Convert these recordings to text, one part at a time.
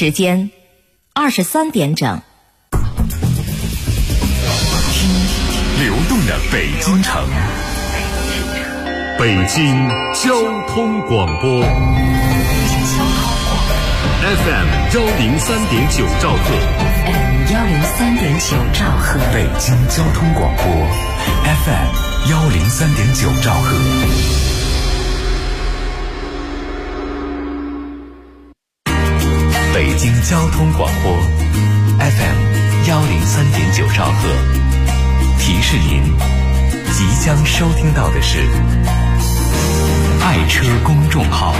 时间23点整。 流动的北京城，北京交通广播 FM 103.9兆赫， 103.9兆赫， 北京交通广播 FM 103.9兆赫。北京交通广播 FM 103.9兆赫，提示您即将收听到的是爱车公众号。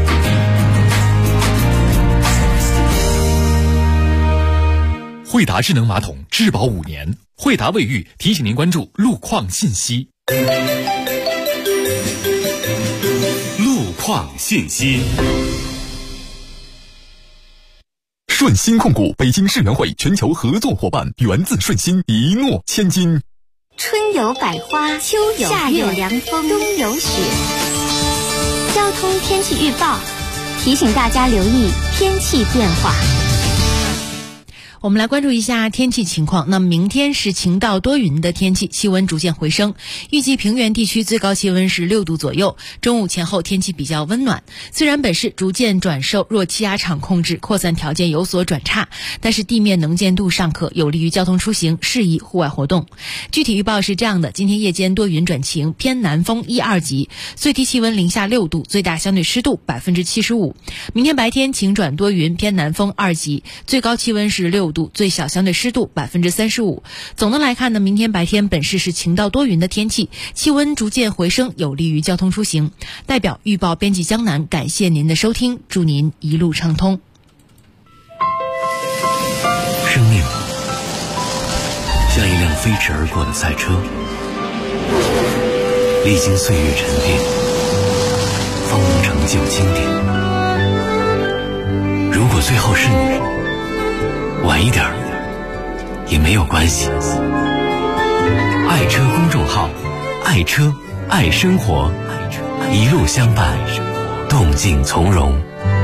惠达智能马桶质保5年，惠达卫浴提醒您关注路况信息。路况信息。顺鑫控股北京世园会全球合作伙伴，源自顺鑫，一诺千金。 春有百花，秋有夏有凉风，冬有雪。交通天气预报提醒大家留意天气变化。 我们来关注一下天气情况。那么明天是晴到多云的天气，气温逐渐回升，预计平原地区最高气温是6度左右。中午前后天气比较温暖，虽然本市逐渐转受弱气压场控制，扩散条件有所转差，但是地面能见度尚可，有利于交通出行，适宜户外活动。具体预报是这样的：今天夜间多云转晴，偏南风1、2级，最低气温零下6度，最大相对湿度75%。明天白天晴转多云，偏南风2级，最高气温是6度，最小相对湿度35%。总的来看呢，明天白天本市是晴到多云的天气，气温逐渐回升，有利于交通出行。代表预报编辑江南感谢您的收听，祝您一路畅通。 生命像一辆飞驰而过的赛车，历经岁月沉淀，方能成就经典。如果最后是你，晚一点也没有关系。爱车公众号，爱车爱生活，一路相伴，动静从容。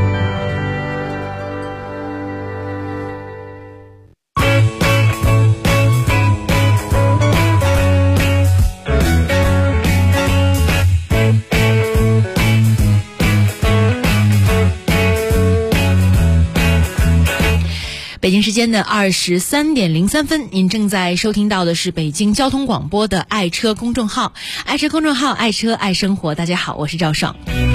北京时间的23点03分，您正在收听到的是北京交通广播的爱车公众号，爱车公众号，爱车爱生活。大家好，我是赵爽。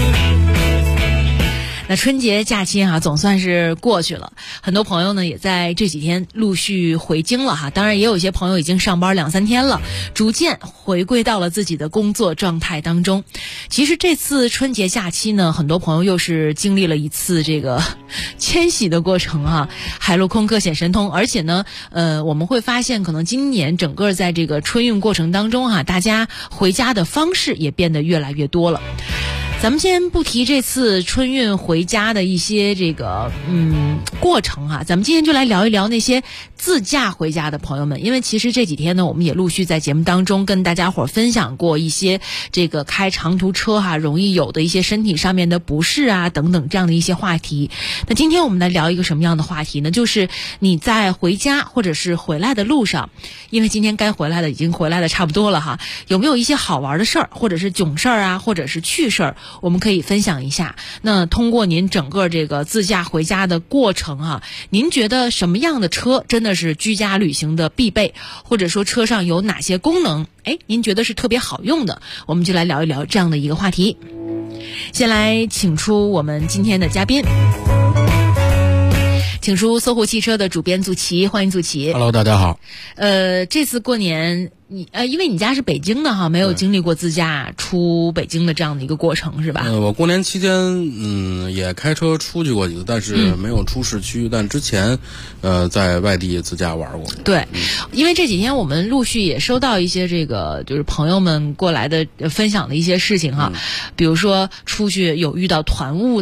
那春节假期总算是过去了，很多朋友呢也在这几天陆续回京了当然也有一些朋友已经上班2、3天了，逐渐回归到了自己的工作状态当中。其实这次春节假期呢，很多朋友又是经历了一次这个迁徙的过程海陆空各显神通。而且呢我们会发现可能今年整个在这个春运过程当中大家回家的方式也变得越来越多了。咱们先不提这次春运回家的一些这个过程咱们今天就来聊一聊那些自驾回家的朋友们。因为其实这几天呢，我们也陆续在节目当中跟大家伙分享过一些这个开长途车容易有的一些身体上面的不适等等这样的一些话题。那今天我们来聊一个什么样的话题呢？就是你在回家或者是回来的路上，因为今天该回来的已经回来的差不多了有没有一些好玩的事儿，或者是囧事儿或者是趣事儿，我们可以分享一下。那通过您整个这个自驾回家的过程您觉得什么样的车真的是居家旅行的必备，或者说车上有哪些功能您觉得是特别好用的？我们就来聊一聊这样的一个话题。先来请出我们今天的嘉宾，请出搜狐汽车的主编祖奇，欢迎祖奇。 Hello， 大家好。 这次过年因为你家是北京的没有经历过自驾出北京的这样的一个过程是吧？ 我过年期间也开车出去过几次，但是没有出市区，但之前在外地自驾玩过。 对，因为这几天我们陆续也收到一些这个就是朋友们过来的分享的一些事情比如说出去有遇到团雾的，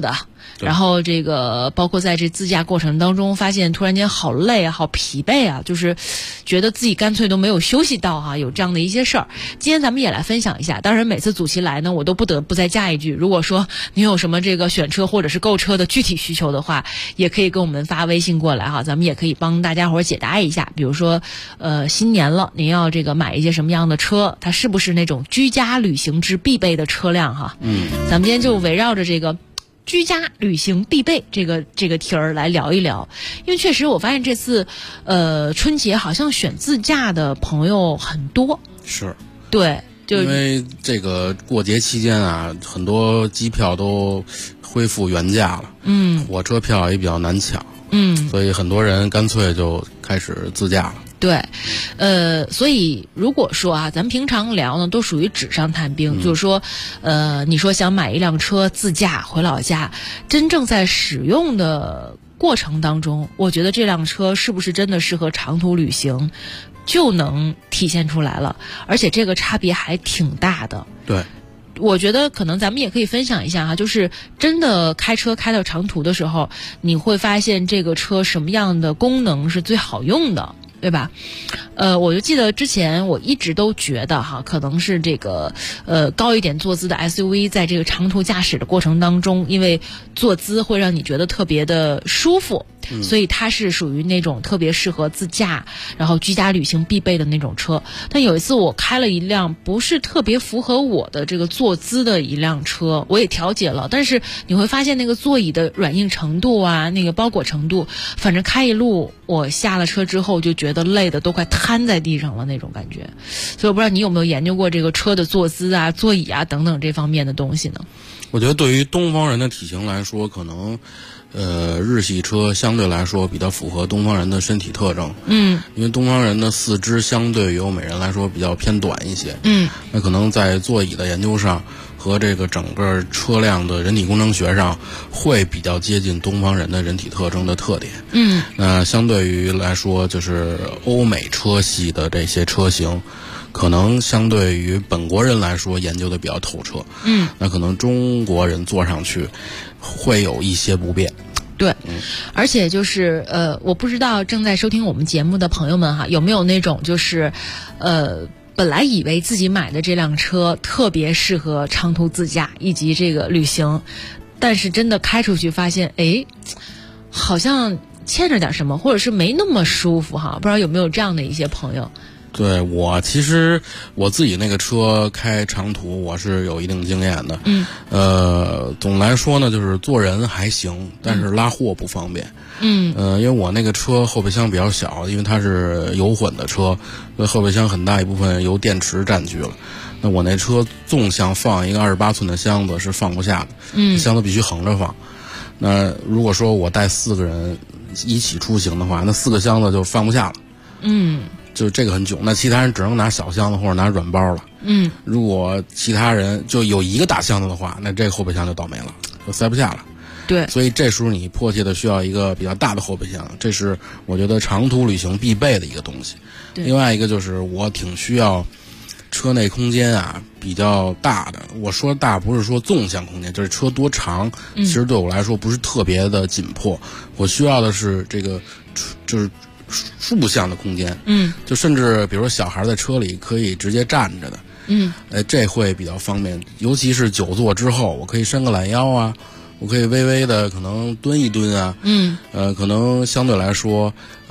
然后这个包括在这自驾过程当中，发现突然间好累啊，好疲惫啊，就是觉得自己干脆都没有休息到哈，有这样的一些事儿。今天咱们也来分享一下。当然每次祖奇来呢，我都不得不再加一句，如果说你有什么这个选车或者是购车的具体需求的话，也可以跟我们发微信过来哈，咱们也可以帮大家伙解答一下。比如说新年了，您要这个买一些什么样的车，它是不是那种居家旅行之必备的车辆哈？咱们今天就围绕着这个居家旅行必备这个题儿来聊一聊。因为确实我发现这次春节好像选自驾的朋友很多。 是， 对，就因为这个过节期间啊，很多机票都恢复原价了，火车票也比较难抢，所以很多人干脆就开始自驾了。 对，所以如果说啊，咱们平常聊呢，都属于纸上谈兵，就是说，你说想买一辆车自驾回老家，真正在使用的过程当中，我觉得这辆车是不是真的适合长途旅行，就能体现出来了，而且这个差别还挺大的。 对。 我觉得可能咱们也可以分享一下哈，就是真的开车开到长途的时候，你会发现这个车什么样的功能是最好用的，对吧？我就记得之前我一直都觉得哈，可能是这个高一点坐姿的 SUV 在这个长途驾驶的过程当中，因为坐姿会让你觉得特别的舒服，所以它是属于那种特别适合自驾然后居家旅行必备的那种车。但有一次我开了一辆不是特别符合我的这个坐姿的一辆车，我也调节了，但是你会发现那个座椅的软硬程度啊，那个包裹程度，反正开一路我下了车之后就觉得累的都快瘫在地上了那种感觉。所以我不知道你有没有研究过这个车的坐姿啊、座椅啊等等这方面的东西呢？ 我觉得对于东方人的体型来说，可能日系车相对来说比较符合东方人的身体特征。因为东方人的四肢相对于欧美人来说比较偏短一些。那可能在座椅的研究上和这个整个车辆的人体工程学上会比较接近东方人的人体特征的特点。那相对于来说，就是欧美车系的这些车型，可能相对于本国人来说研究的比较透彻。那可能中国人坐上去会有一些不便。 对，而且就是我不知道正在收听我们节目的朋友们哈，有没有那种就是本来以为自己买的这辆车特别适合长途自驾以及这个旅行，但是真的开出去发现，哎，好像欠着点什么，或者是没那么舒服哈，不知道有没有这样的一些朋友。 对，我其实我自己那个车开长途我是有一定经验的。总来说呢，就是坐人还行，但是拉货不方便。因为我那个车后备箱比较小，因为它是油混的车，所以后备箱很大一部分由电池占据了。那我那车纵向放一个28寸的箱子是放不下的，箱子必须横着放。那如果说我带4个人一起出行的话，那4个箱子就放不下了。就这个很囧，那其他人只能拿小箱子或者拿软包了。如果其他人就有一个大箱子的话，那这个后备箱就倒霉了，就塞不下了。 对， 所以这时候你迫切的需要一个比较大的后备箱，这是我觉得长途旅行必备的一个东西。另外一个就是我挺需要车内空间啊比较大的。我说大不是说纵向空间，就是车多长，其实对我来说不是特别的紧迫。我需要的是这个就是竖向的空间。就甚至比如说小孩在车里可以直接站着的。这会比较方便，尤其是久坐之后，我可以伸个懒腰啊，我可以微微的可能蹲一蹲啊。可能相对来说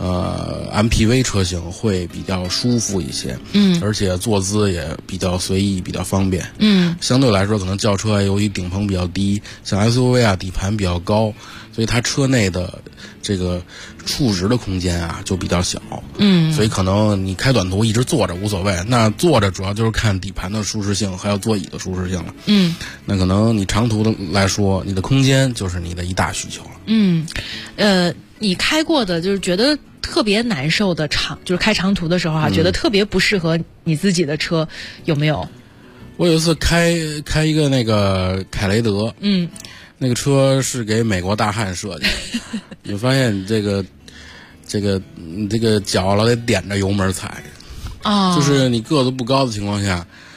MPV 车型会比较舒服一些。而且坐姿也比较随意，比较方便。相对来说可能轿车由于顶棚比较低，像 SUV 啊底盘比较高，所以它车内的这个触值的空间啊就比较小。所以可能你开短途一直坐着无所谓，那坐着主要就是看底盘的舒适性还有座椅的舒适性了。那可能你长途的来说，你的空间就是你的一大需求了。 你开过的就是觉得特别难受的就是开长途的时候啊，觉得特别不适合你自己的车有没有？ 我有一次开一个那个凯雷德。那个车是给美国大汉设计的。你发现你这个脚老得点着油门踩。就是你个子不高的情况下，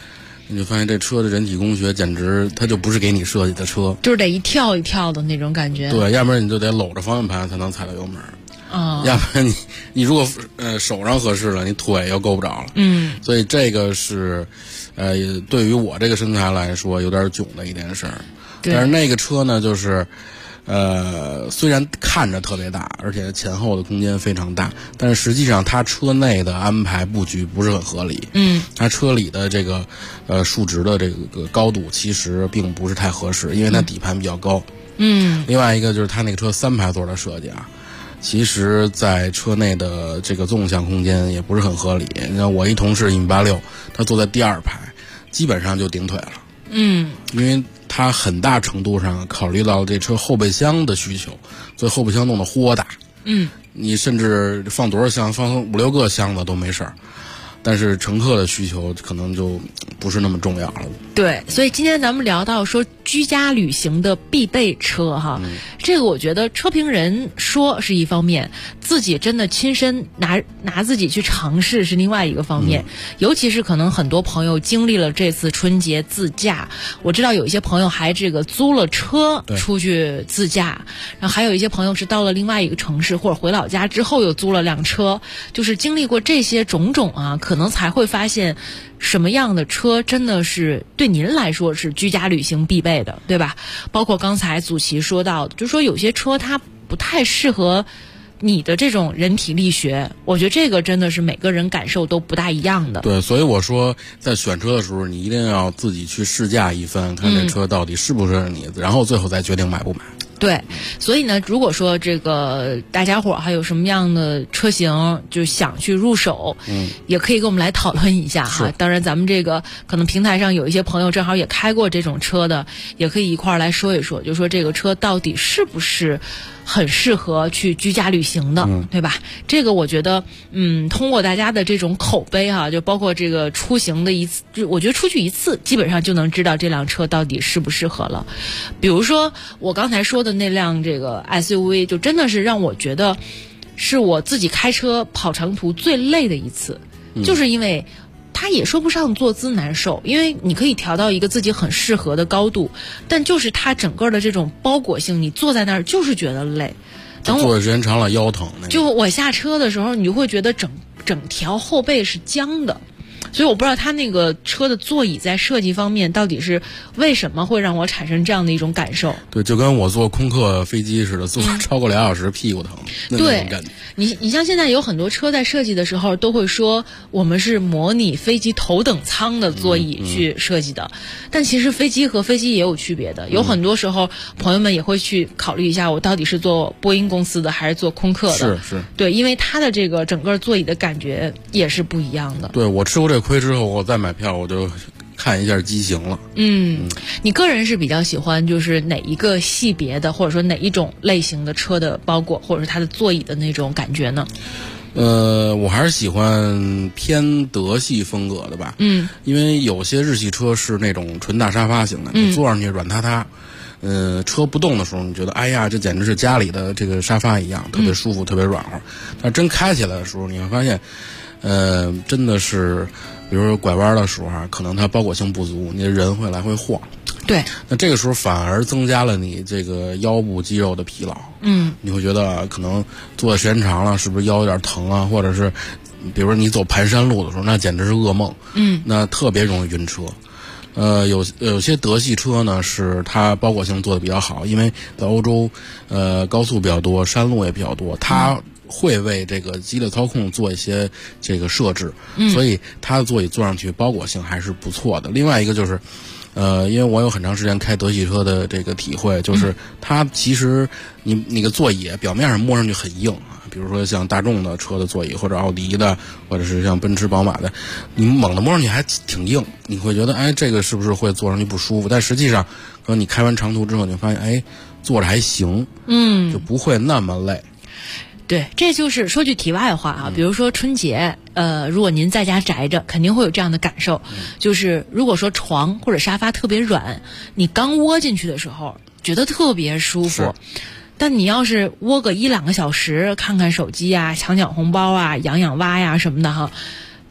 你就发现这车的人体工学简直它就不是给你设计的车， 就是得一跳一跳的那种感觉。 对，要不然你就得搂着方向盘才能踩到油门。要不然你如果手上合适了，你腿又够不着了。所以这个是对于我这个身材来说有点囧的一件事儿。但是那个车呢，就是虽然看着特别大，而且前后的空间非常大，但是实际上它车内的安排布局不是很合理。它车里的这个竖直的这个高度其实并不是太合适，因为它底盘比较高。另外一个就是它那个车3排座的设计啊，其实在车内的这个纵向空间也不是很合理。你看我一同事1.86，他坐在第2排，基本上就顶腿了。因为他很大程度上考虑到这车后备箱的需求，所以后备箱弄得豁大。你甚至放多少箱，放5、6个箱子都没事儿。但是乘客的需求可能就不是那么重要了。 对，所以今天咱们聊到说居家旅行的必备车哈，这个我觉得车评人说是一方面，自己真的亲身拿自己去尝试是另外一个方面。尤其是可能很多朋友经历了这次春节自驾，我知道有一些朋友还这个租了车出去自驾，然后还有一些朋友是到了另外一个城市或者回老家之后又租了辆车，就是经历过这些种种啊，可能才会发现什么样的车真的是对您来说是居家旅行必备的，对吧？包括刚才祖奇说到的，就说有些车它不太适合你的这种人体力学，我觉得这个真的是每个人感受都不大一样的。 对，所以我说在选车的时候，你一定要自己去试驾一番，看这车到底适不适合你，然后最后再决定买不买。 对，所以呢，如果说这个大家伙还有什么样的车型就想去入手，也可以跟我们来讨论一下哈。当然咱们这个可能平台上有一些朋友正好也开过这种车的，也可以一块儿来说一说，就说这个车到底是不是很适合去居家旅行的，对吧？这个我觉得通过大家的这种口碑哈，就包括这个出行的一次，就我觉得出去一次基本上就能知道这辆车到底适不适合了。比如说我刚才说的那辆这个 SUV， 就真的是让我觉得是我自己开车跑长途最累的一次，就是因为它也说不上坐姿难受，因为你可以调到一个自己很适合的高度，但就是它整个的这种包裹性，你坐在那儿就是觉得累。等坐的时间长了腰疼。 就我下车的时候，你就会觉得整条后背是僵的。所以我不知道他那个车的座椅在设计方面到底是为什么会让我产生这样的一种感受。 对，就跟我坐空客飞机似的，坐超过2小时屁股疼。 对，你像现在有很多车在设计的时候都会说我们是模拟飞机头等舱的座椅去设计的，但其实飞机和飞机也有区别的。有很多时候朋友们也会去考虑一下，我到底是坐波音公司的还是坐空客的。 是， 对，因为它的这个整个座椅的感觉也是不一样的。 对，我吃过这亏之后，我再买票我就看一下机型了。 你个人是比较喜欢就是哪一个系别的，或者说哪一种类型的车的包裹，或者是它的座椅的那种感觉呢？ 我还是喜欢偏德系风格的吧。因为有些日系车是那种纯大沙发型的，你坐上去软塌塌。车不动的时候，你觉得哎呀，这简直是家里的这个沙发一样，特别舒服，特别软和。但真开起来的时候，你会发现，真的是，比如说拐弯的时候啊，可能它包裹性不足，你的人会来回晃。 对， 那这个时候反而增加了你这个腰部肌肉的疲劳。你会觉得可能坐的时间长了，是不是腰有点疼啊？或者是，比如说你走盘山路的时候，那简直是噩梦。那特别容易晕车。有些德系车呢，是它包裹性做的比较好，因为在欧洲，高速比较多，山路也比较多，它会为这个激烈操控做一些这个设置，所以它的座椅坐上去包裹性还是不错的。另外一个就是，因为我有很长时间开德系车的这个体会，就是它其实你那个座椅表面上摸上去很硬啊，比如说像大众的车的座椅，或者奥迪的，或者是像奔驰、宝马的，你猛地摸上去还挺硬，你会觉得哎，这个是不是会坐上去不舒服？但实际上，可能你开完长途之后，你会发现哎，坐着还行，就不会那么累。 对，这就是说句题外话啊，比如说春节，如果您在家宅着，肯定会有这样的感受，就是如果说床或者沙发特别软，你刚窝进去的时候觉得特别舒服，但你要是窝个1-2个小时，看看手机啊，抢抢红包啊，养养蛙呀什么的哈，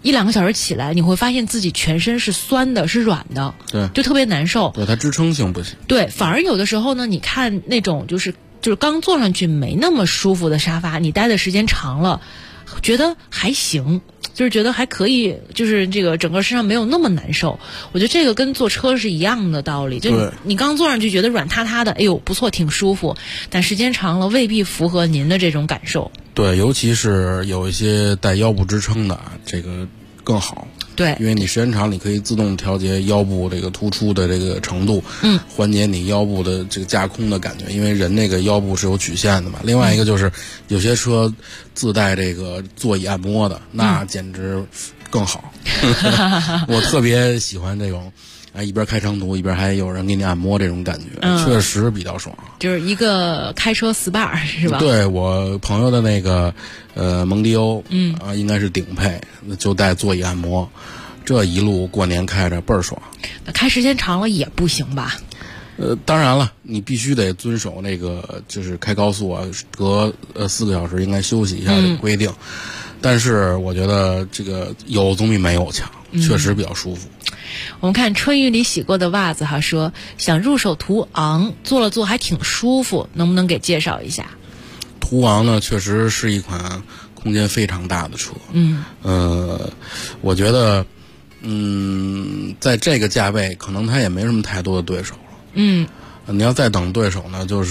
1-2个小时起来，你会发现自己全身是酸的，是软的， 对， 就特别难受。 对，它支撑性不行。 对，反而有的时候呢，你看那种就是刚坐上去没那么舒服的沙发，你待的时间长了，觉得还行，就是觉得还可以，就是这个整个身上没有那么难受。我觉得这个跟坐车是一样的道理，就你刚坐上去觉得软塌塌的，哎呦不错，挺舒服，但时间长了未必符合您的这种感受。 对，尤其是有一些带腰部支撑的，这个更好。 对， 因为你时间长，你可以自动调节腰部这个突出的这个程度，缓解你腰部的这个架空的感觉。因为人那个腰部是有曲线的嘛。另外一个就是有些车自带这个座椅按摩的，那简直更好。我特别喜欢这种。一边开长途一边还有人给你按摩，这种感觉确实比较爽。 就是一个开车 SPA 是吧？ 对，我朋友的那个蒙迪欧，应该是顶配，就带座椅按摩，这一路过年开着倍儿爽。 开时间长了也不行吧？ 当然了，你必须得遵守那个就是开高速啊，隔4个小时应该休息一下的规定。但是我觉得这个有总比没有强，确实比较舒服。 我们看春雨里洗过的袜子说想入手途昂，坐了坐还挺舒服，能不能给介绍一下？ 途昂呢，确实是一款空间非常大的车。我觉得，在这个价位，可能它也没什么太多的对手了。你要再等对手呢，就是，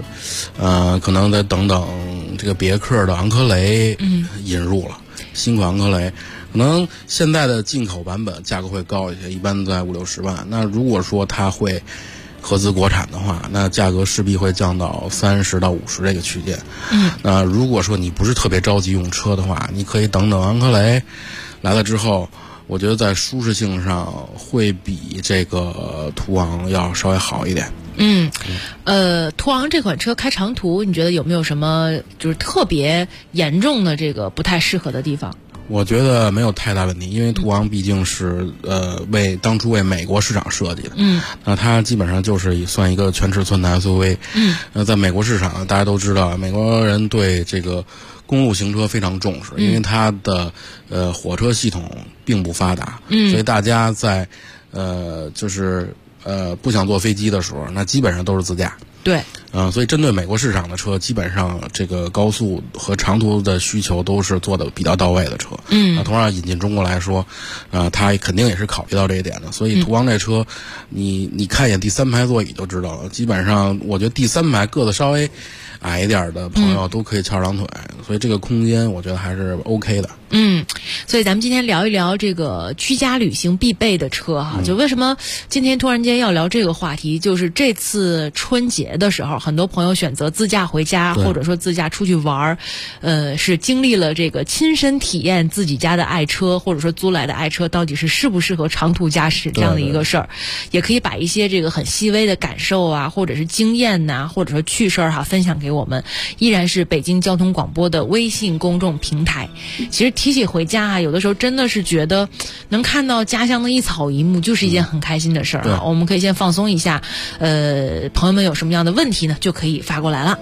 可能再等这个别克的昂科雷引入了新款昂科雷。可能现在的进口版本价格会高一些，一般在50-60万。那如果说它会合资国产的话，那价格势必会降到30到50这个区间。那如果说你不是特别着急用车的话，你可以等等昂科雷来了之后，我觉得在舒适性上会比这个途昂要稍微好一点。 途昂这款车开长途，你觉得有没有什么就是特别严重的这个不太适合的地方？ 我觉得没有太大问题，因为途昂毕竟是当初为美国市场设计的，那它基本上就是算一个全尺寸的 SUV，在美国市场大家都知道，美国人对这个公路行车非常重视，因为它的火车系统并不发达，所以大家在就是不想坐飞机的时候，那基本上都是自驾。 对， 所以针对美国市场的车，基本上这个高速和长途的需求都是做的比较到位的车。同样引进中国来说，它肯定也是考虑到这一点的。所以途昂这车，你看一眼第3排座椅就知道了。基本上，我觉得第3排个子稍微矮一点的朋友都可以翘2腿，所以这个空间我觉得还是 OK 的。 所以咱们今天聊一聊这个居家旅行必备的车哈。就为什么今天突然间要聊这个话题，就是这次春节的时候，很多朋友选择自驾回家，或者说自驾出去玩，是经历了这个亲身体验自己家的爱车，或者说租来的爱车到底是适不适合长途驾驶这样的一个事儿。也可以把一些这个很细微的感受啊，或者是经验呐，或者说趣事儿分享给我们。依然是北京交通广播的微信公众平台。其实提起回家有的时候真的是觉得能看到家乡的一草一木就是一件很开心的事儿我们可以先放松一下，朋友们有什么样的问题呢，就可以发过来了。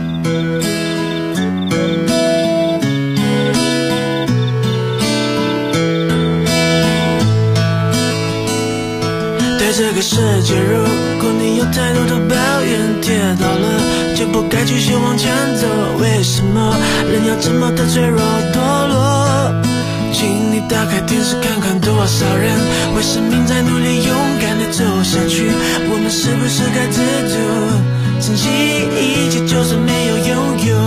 对这个世界，如果你有太多的抱怨，跌倒了就不该继续往前走。为什么人要这么的脆弱堕落？请你打开电视看看，多少人为生命在努力勇敢的走下去。我们是不是该知足，珍惜一切，就算没有拥有。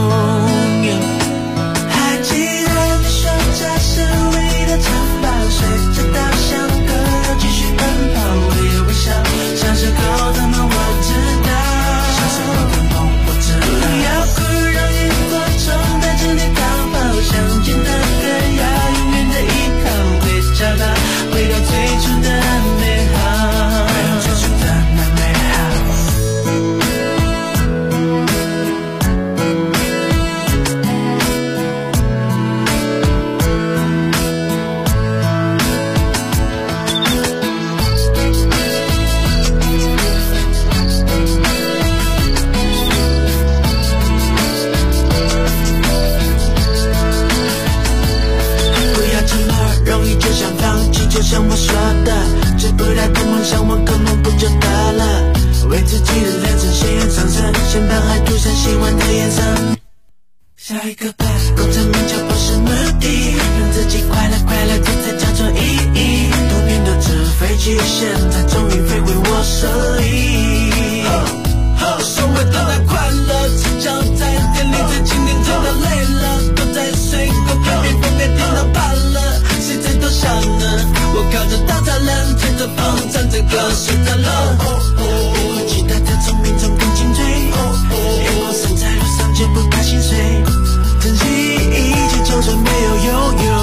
还记得你说这是唯一的城堡，随着稻香河流继续奔跑，微微笑，小时候的梦我知道，小时候的梦我知道。不要哭，让萤火虫带着你逃跑，想见的人要永远的依靠，会找到回到最初的美好，回到最初的那美好。 疑就想放弃，就像我说的，追不到的梦想我根本不就得了，为自己的人生鲜艳上色，先把爱涂上喜欢的颜色。下一个吧，功成名就不是目的，让自己快乐快乐，这才叫做意义。童年都纸飞机，现在终于飞回我手里。生活都在快乐，只脚在店里，在今天真的累了，都在睡过偏偏封面电脑怕了，谁在偷笑呢？我靠着大栅栏，吹着风，唱着歌，睡着了。别不期待的从命中更精锐，眼光身在路上绝不怕心碎，珍惜一切就算没有拥有。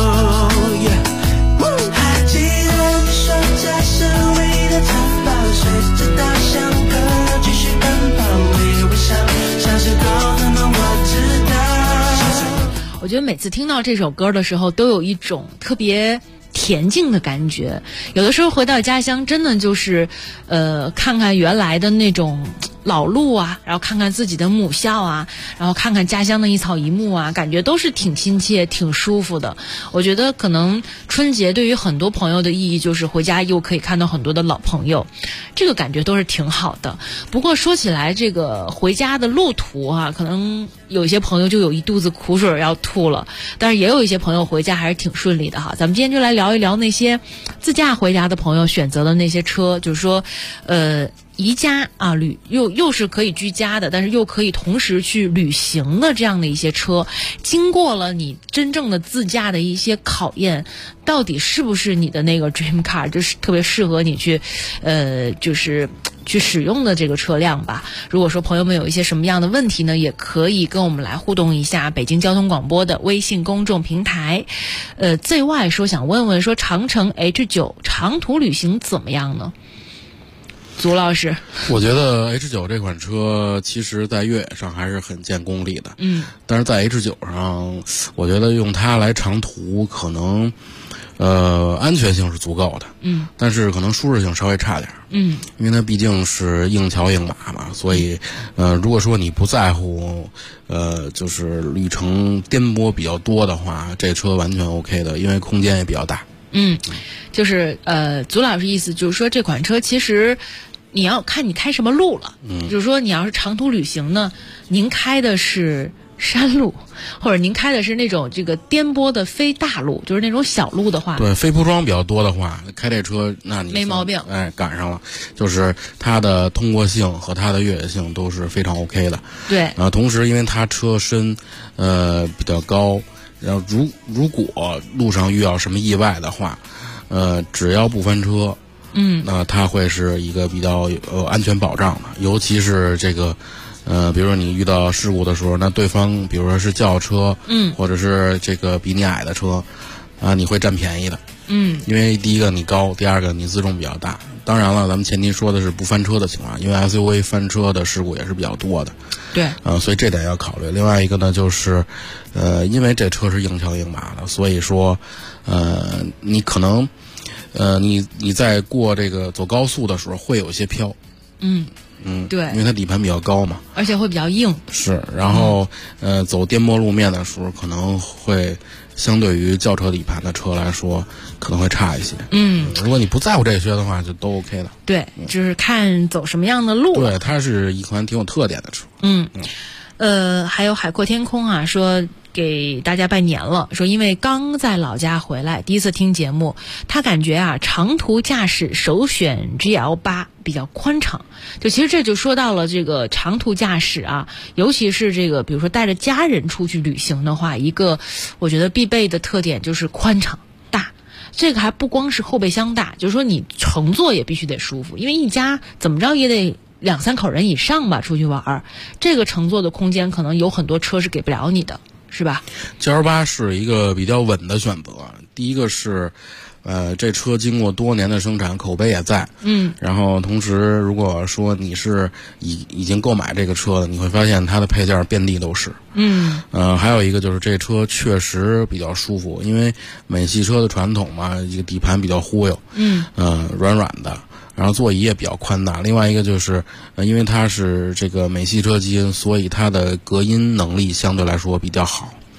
还记得你说这是唯一的城堡，随着稻香歌继续奔跑，微微笑，小时候的梦我知道。 我觉得每次听到这首歌的时候，都有一种特别恬静的感觉。有的时候回到家乡，真的就是看看原来的那种老路啊，然后看看自己的母校啊，然后看看家乡的一草一木啊，感觉都是挺亲切挺舒服的。我觉得可能春节对于很多朋友的意义就是回家又可以看到很多的老朋友，这个感觉都是挺好的。不过说起来这个回家的路途啊，可能有些朋友就有一肚子苦水要吐了，但是也有一些朋友回家还是挺顺利的哈。咱们今天就来聊一聊那些自驾回家的朋友选择的那些车，就是说宜家啊，又是可以居家的，但是又可以同时去旅行的这样的一些车，经过了你真正的自驾的一些考验，到底是不是你的那个 dream car， 就是特别适合你去就是去使用的这个车辆吧。如果说朋友们有一些什么样的问题呢，也可以跟我们来互动一下北京交通广播的微信公众平台。最外说想问问说长城 H9 长途旅行怎么样呢？祖老师， 我觉得 H9 这款车其实在越野上还是很见功力的，但是在 H9 上，我觉得用它来长途可能安全性是足够的，但是可能舒适性稍微差点，因为它毕竟是硬桥硬马嘛，所以如果说你不在乎就是旅程颠簸比较多的话，这车完全 OK 的，因为空间也比较大。 就是祖老师意思就是说这款车其实你要看你开什么路了，就是说你要是长途旅行呢，您开的是山路，或者您开的是那种这个颠簸的非大路，就是那种小路的话， 对，非铺装比较多的话，开这车那你没毛病， 赶上了，就是它的通过性和它的越野性都是非常 OK 的。 对， 同时因为它车身比较高，然后如果路上遇到什么意外的话，只要不翻车，那它会是一个比较有安全保障的，尤其是这个比如说你遇到事故的时候，那对方比如说是轿车，或者是这个比你矮的车啊，你会占便宜的，因为第一个你高，第二个你自重比较大。当然了，咱们前提说的是不翻车的情况，因为 SUV 翻车的事故也是比较多的。 对， 所以这点要考虑。另外一个呢，就是因为这车是硬桥硬马的，所以说你可能你在过这个走高速的时候会有一些飘。对，因为它底盘比较高嘛， 而且会比较硬。是， 然后走颠簸路面的时候，可能会相对于轿车底盘的车来说，可能会差一些。如果你不在乎这些的话，就都 OK 的。 对，就是看走什么样的路。 对，它是一款挺有特点的车。 还有海阔天空啊，说给大家拜年了，说因为刚在老家回来，第一次听节目，他感觉啊长途驾驶首选 GL8 比较宽敞。就其实这就说到了这个长途驾驶啊，尤其是这个比如说带着家人出去旅行的话，一个我觉得必备的特点就是宽敞大。这个还不光是后备箱大，就是说你乘坐也必须得舒服，因为一家怎么着也得2-3口人以上吧，出去玩，这个乘坐的空间可能有很多车是给不了你的，是吧？ GL8 是一个比较稳的选择。第一个是这车经过多年的生产，口碑也在。然后同时如果说你是已经购买这个车的，你会发现它的配件遍地都是。还有一个就是这车确实比较舒服，因为美系车的传统嘛，一个底盘比较忽悠，软软的，然后座椅也比较宽大。另外一个就是因为它是这个美系车基因，所以它的隔音能力相对来说比较好。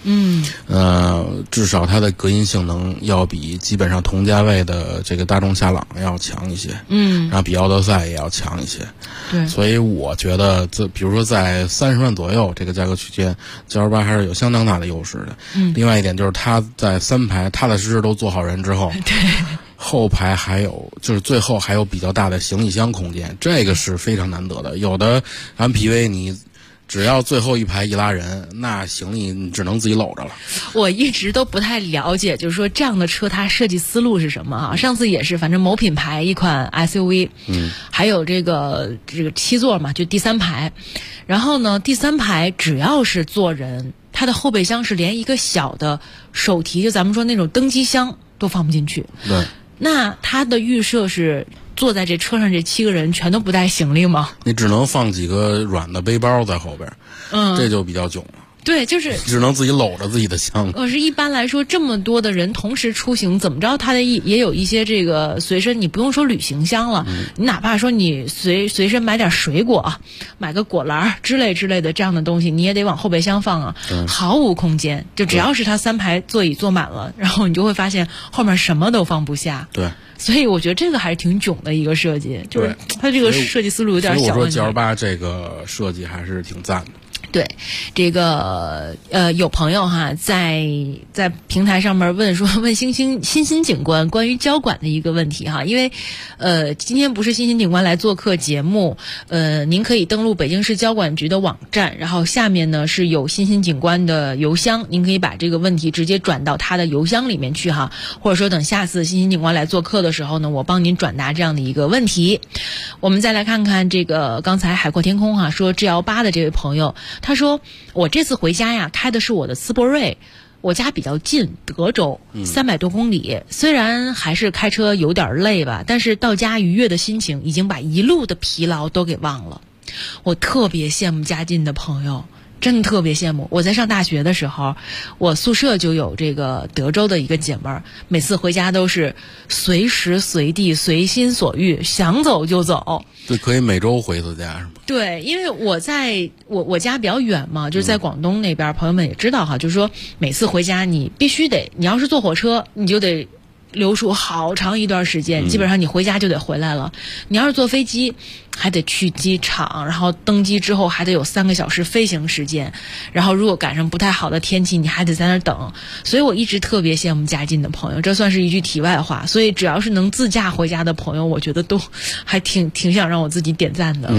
至少它的隔音性能要比基本上同价位的这个大众夏朗要强一些，然后比奥德赛也要强一些。 对， 所以我觉得比如说在30万左右这个价格区间，928还是有相当大的优势的。另外一点就是它在3排踏踏实实都坐好人之后，对，后排还有就是最后还有比较大的行李箱空间，这个是非常难得的。有的 MPV 你只要最后一排一拉人，那行李你只能自己搂着了。 我一直都不太了解，就是说这样的车它设计思路是什么啊？上次也是，反正某品牌一款 SUV，还有这个7座嘛，就第3排，然后呢，第3排只要是坐人，它的后备箱是连一个小的手提，就咱们说那种登机箱都放不进去。 对， 那它的预设是坐在这车上这7个人全都不带行李吗？ 你只能放几个软的背包在后边，这就比较囧了。 对，就是只能自己搂着自己的箱子。 可是一般来说，这么多的人同时出行，怎么着，它也有一些这个随身，你不用说旅行箱了，你哪怕说你随身买点水果，买个果篮之类的这样的东西，你也得往后备箱放啊，毫无空间。就只要是它3排座椅坐满了，然后你就会发现后面什么都放不下。 对。 所以我觉得这个还是挺囧的一个设计，就是它这个设计思路有点小问题。 所以我说928这个设计还是挺赞的。 对，这个有朋友哈在平台上面问欣欣警官关于交管的一个问题哈，因为今天不是欣欣警官来做客节目，您可以登录北京市交管局的网站，然后下面呢是有欣欣警官的邮箱，您可以把这个问题直接转到他的邮箱里面去哈，或者说等下次欣欣警官来做客的时候呢，我帮您转达这样的一个问题。我们再来看看这个刚才海阔天空哈说 G18 的这位朋友。他说我这次回家呀开的是我的斯铂瑞，我家比较近，德州300多公里，虽然还是开车有点累吧，但是到家愉悦的心情已经把一路的疲劳都给忘了。我特别羡慕家近的朋友，真的特别羡慕。我在上大学的时候，我宿舍就有这个德州的一个姐们儿，每次回家都是随时随地随心所欲，想走就走。 对，可以每周回一次家是吗？ 对，因为我家比较远嘛，就是在广东那边，朋友们也知道哈，就是说每次回家你必须得，你要是坐火车，你就得留宿好长一段时间，基本上你回家就得回来了。你要是坐飞机，还得去机场，然后登机之后还得有3个小时飞行时间，然后如果赶上不太好的天气，你还得在那儿等。所以我一直特别羡慕家近的朋友，这算是一句题外话。所以只要是能自驾回家的朋友，我觉得都还挺想让我自己点赞的。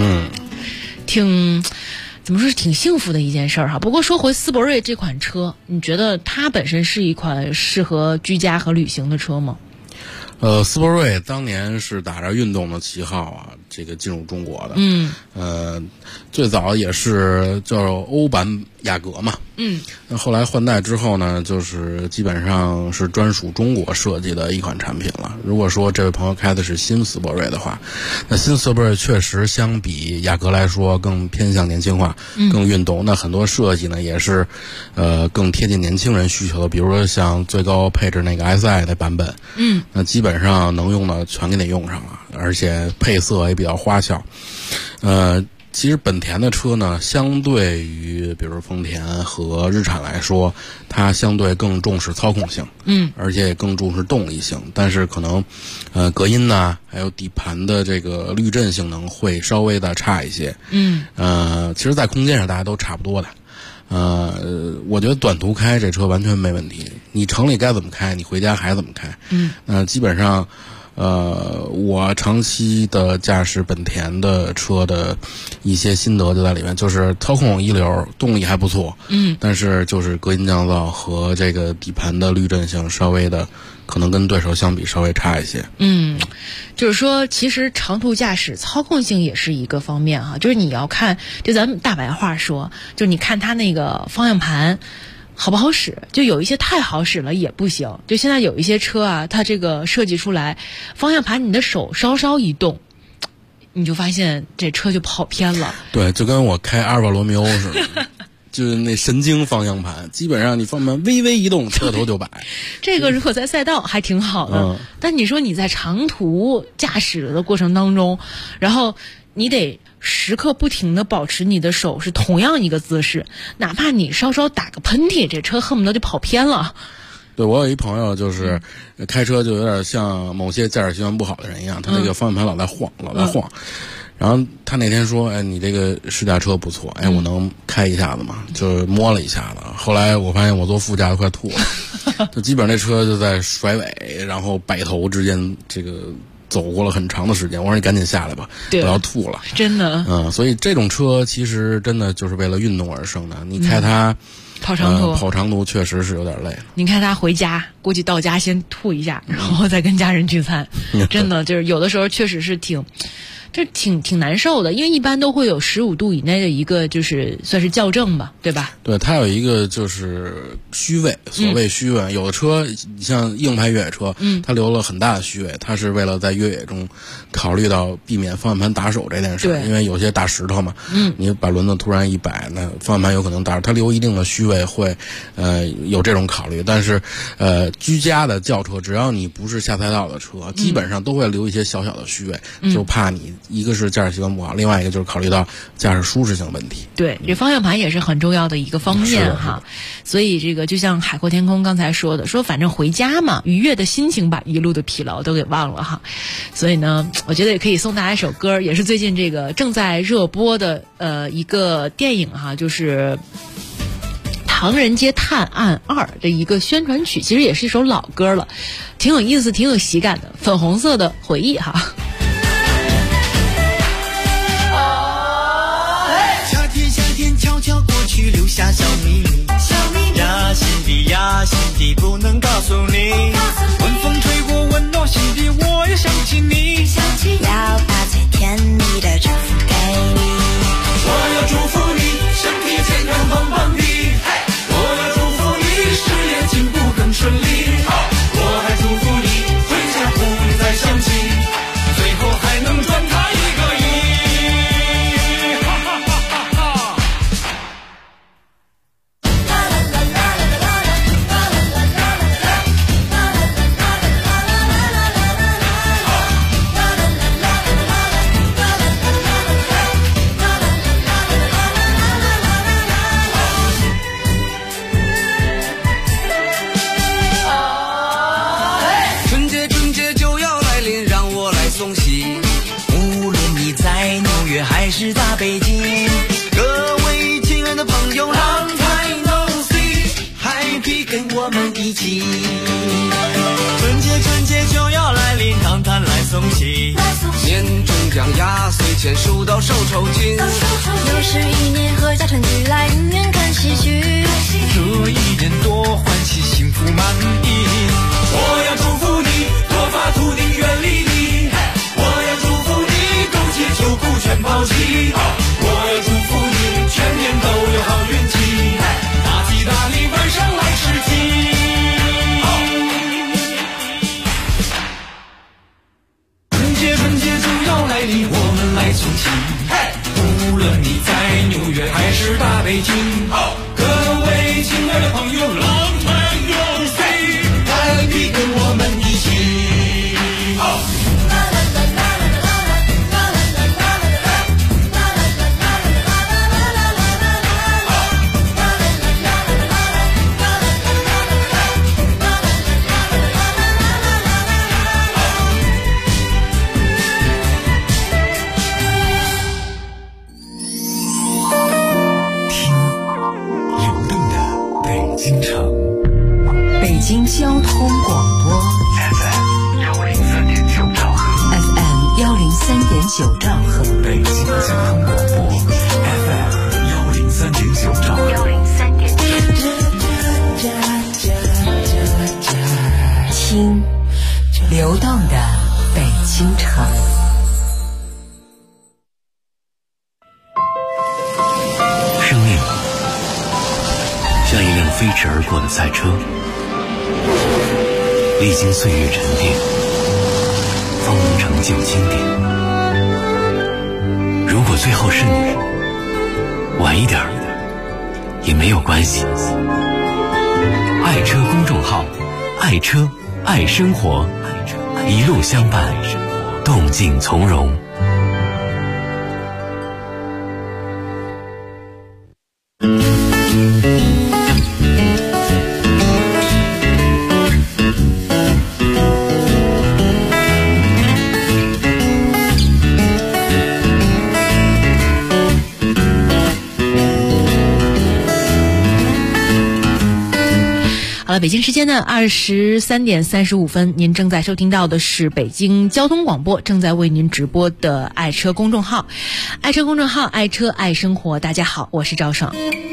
怎么说是挺幸福的一件事儿哈。不过说回斯铂瑞这款车，你觉得它本身是一款适合居家和旅行的车吗？ 斯铂瑞当年是打着运动的旗号啊，这个进入中国的。最早也是叫欧版雅阁嘛。那后来换代之后呢，就是基本上是专属中国设计的一款产品了。如果说这位朋友开的是新斯铂瑞的话，那新斯铂瑞确实相比雅阁来说更偏向年轻化，更运动。那很多设计呢也是更贴近年轻人需求的，比如说像最高配置那个 SI 的版本，那基本上能用的全给你用上了，而且配色也比较花俏。其实本田的车呢，相对于比如说丰田和日产来说，它相对更重视操控性，而且也更重视动力性，但是可能隔音呢，还有底盘的这个滤震性能会稍微的差一些。其实在空间上大家都差不多的。我觉得短途开这车完全没问题，你城里该怎么开，你回家还怎么开。基本上我长期的驾驶本田的车的一些心得就在里面，就是操控一流，动力还不错，但是就是隔音降噪和这个底盘的滤震性稍微的可能跟对手相比稍微差一些。 就是说其实长途驾驶操控性也是一个方面哈，就是你要看，就咱们大白话说，就是你看它那个方向盘好不好使，就有一些太好使了也不行。就现在有一些车啊，它这个设计出来，方向盘你的手稍稍一动，你就发现这车就跑偏了。 对，就跟我开阿尔法罗密欧似的。就是那神经方向盘，基本上你方向盘微微一动，车头就摆。 这个如果在赛道还挺好的，但你说你在长途驾驶的过程当中，然后你得时刻不停的保持你的手是同样一个姿势，哪怕你稍稍打个喷嚏，这车恨不得就跑偏了。 对，我有一朋友就是开车就有点像某些驾驶习惯不好的人一样，他这个方向盘老在晃。然后他那天说：“哎，你这个试驾车不错，哎，我能开一下子吗？”就摸了一下子。后来我发现我坐副驾都快吐了，就基本上这车就在甩尾，然后摆头之间这个走过了很长的时间。我说你赶紧下来吧，我要吐了， 真的。 所以这种车其实真的就是为了运动而生的。你开它。 跑长途确实是有点累。 你看他回家，估计到家先吐一下，然后再跟家人聚餐。真的就是有的时候确实是挺难受的，因为一般都会有15度以内的一个就是算是校正吧，对吧？ 对，它有一个就是虚位，所谓虚位，有的车像硬派越野车，它留了很大的虚位，它是为了在越野中考虑到避免方向盘打手这件事，因为有些大石头嘛，你把轮子突然一摆，那方向盘有可能打手，它留一定的虚位会有这种考虑。但是居家的轿车，只要你不是下赛道的车，基本上都会留一些小小的虚位，就怕你一个是驾驶习惯不好，另外一个就是考虑到驾驶舒适性问题。 对，这方向盘也是很重要的一个方面哈。所以这个就像海阔天空刚才说的，说反正回家嘛，愉悦的心情把一路的疲劳都给忘了哈。所以呢，我觉得也可以送大家一首歌，也是最近这个正在热播的一个电影哈，就是《唐人街探案2》的一个宣传曲，其实也是一首老歌了，挺有意思，挺有喜感的，粉红色的回忆哈。 悄悄过去，留下小秘密。压心底不能告诉你。晚风吹过，温暖心底，我也想起你。 要把最甜蜜的祝福给你。 我要祝福你，身体健康棒棒的。我要祝福你，事业进步更顺利。我还祝福你，回家不再想起，最后还能赚他1个亿。还是大北京，各位亲爱的朋友 ，Long time no see，Happy 跟我们一起。春节就要来临，唐探来送喜，年终奖压岁钱收到手抽筋， 又是一年合家团聚来影院看喜剧， 这一年多欢喜幸福满溢。我要祝福你，多发秃顶远离你，我要祝福你。勾结旧股全抛弃，我要祝福你，全年都有好运气，大吉大利，晚上来吃鸡。春节就要来临，我们来送喜。无论你在纽约还是大北京，各位亲爱的朋友 ，Long time no see，Happy 跟我们一起。 北京交通广播 FM 103.9兆赫 FM 103.9兆赫， 北京交通广播 FM 103.9兆赫听流动的北京城。 生命像一辆飞驰而过的赛车，历经岁月沉淀，方能成就经典。如果最后是你，晚一点也没有关系。爱车公众号，爱车爱生活，一路相伴，动静从容。 北京时间的23:35，您正在收听到的是北京交通广播正在为您直播的爱车公众号，爱车公众号，爱车爱生活。大家好，我是赵爽。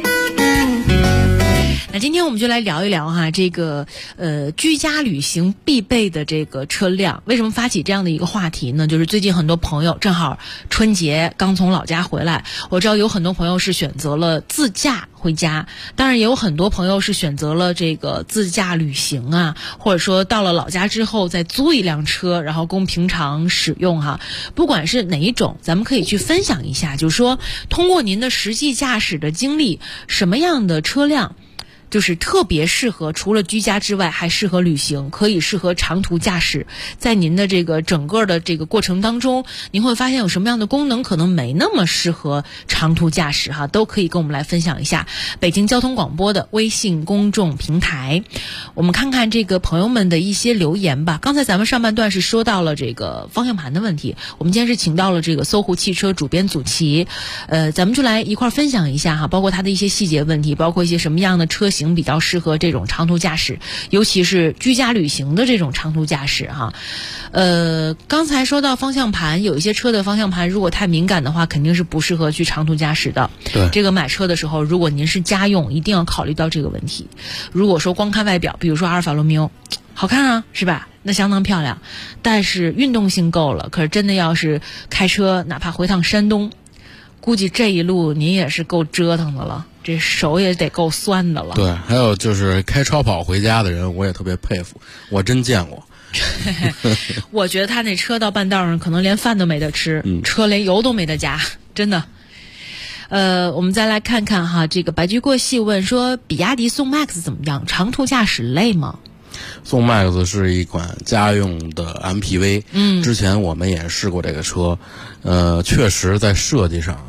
那今天我们就来聊一聊哈，这个居家旅行必备的这个车辆。为什么发起这样的一个话题呢？就是最近很多朋友正好春节刚从老家回来，我知道有很多朋友是选择了自驾回家，当然也有很多朋友是选择了这个自驾旅行啊，或者说到了老家之后再租一辆车，然后供平常使用哈。不管是哪一种，咱们可以去分享一下，就是说通过您的实际驾驶的经历，什么样的车辆就是特别适合除了居家之外还适合旅行，可以适合长途驾驶。在您的这个整个的这个过程当中，您会发现有什么样的功能可能没那么适合长途驾驶哈，都可以跟我们来分享一下。北京交通广播的微信公众平台，我们看看这个朋友们的一些留言吧。刚才咱们上半段是说到了这个方向盘的问题，我们今天是请到了这个搜狐汽车主编祖奇，咱们就来一块分享一下哈，包括它的一些细节问题，包括一些什么样的车型比较适合这种长途驾驶，尤其是居家旅行的这种长途驾驶哈。刚才说到方向盘，有一些车的方向盘如果太敏感的话，肯定是不适合去长途驾驶的。 对， 这个买车的时候，如果您是家用，一定要考虑到这个问题。如果说光看外表，比如说阿尔法罗密欧，好看啊，是吧？那相当漂亮，但是运动性够了。可是真的要是开车，哪怕回趟山东，估计这一路您也是够折腾的了。这手也得够酸的了。 对，还有就是开超跑回家的人，我也特别佩服，我真见过。 我觉得他那车到半道上可能连饭都没得吃，车连油都没得加，真的。我们再来看看哈，这个白驹过隙问说，比亚迪宋 MAX 怎么样？长途驾驶累吗？ 宋 MAX 是一款家用的 MPV，之前我们也试过这个车，确实在设计上